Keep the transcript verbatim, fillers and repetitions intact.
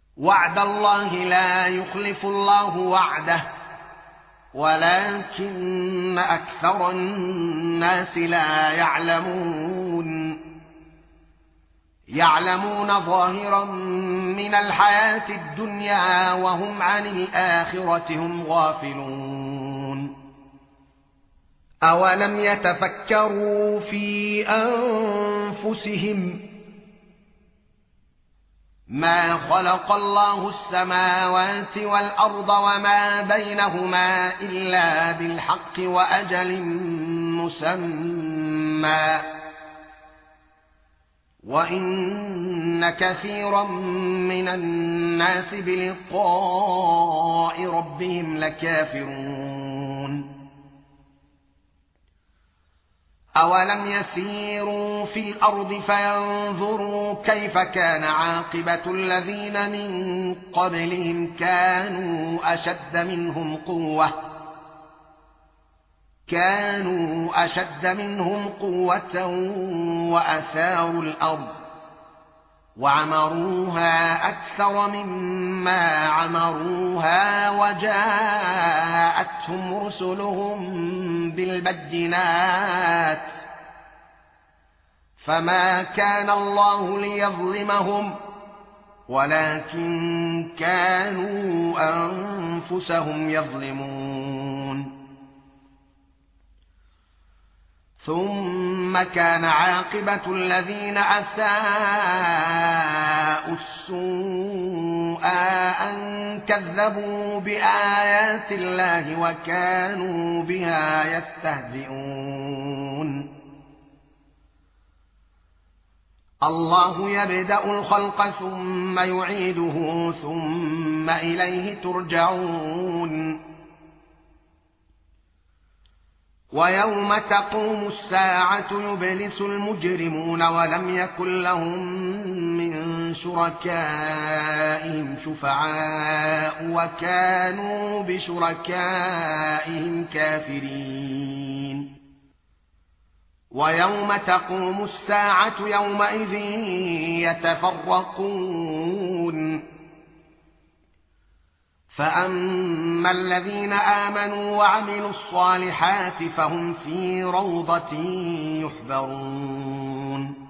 وعد الله لا يخلف الله وعده ولكن أكثر الناس لا يعلمون يعلمون ظاهرا من الحياة الدنيا وهم عن الآخرة هم غافلون أولم يتفكروا في أنفسهم ما خلق الله السماوات والأرض وما بينهما إلا بالحق وأجل مسمى وإن كثيرا من الناس بلقاء ربهم لكافرون أولم يسيروا في الأرض فينظروا كيف كان عاقبة الذين من قبلهم كانوا أشد منهم قوة كانوا أشد منهم قوة وأثاروا الأرض وعمروها أكثر مما عمروها وجاءتهم رسلهم بالبينات فما كان الله ليظلمهم ولكن كانوا أنفسهم يظلمون ثم كان عاقبة الذين أساءوا السوء أن كذبوا بآيات الله وكانوا بها يستهزئون الله يبدأ الخلق ثم يعيده ثم إليه ترجعون ويوم تقوم الساعة يبلس المجرمون ولم يكن لهم من شركائهم شفعاء وكانوا بشركائهم كافرين ويوم تقوم الساعة يومئذ يتفرقون فأما الذين آمنوا وعملوا الصالحات فهم في روضة يحبرون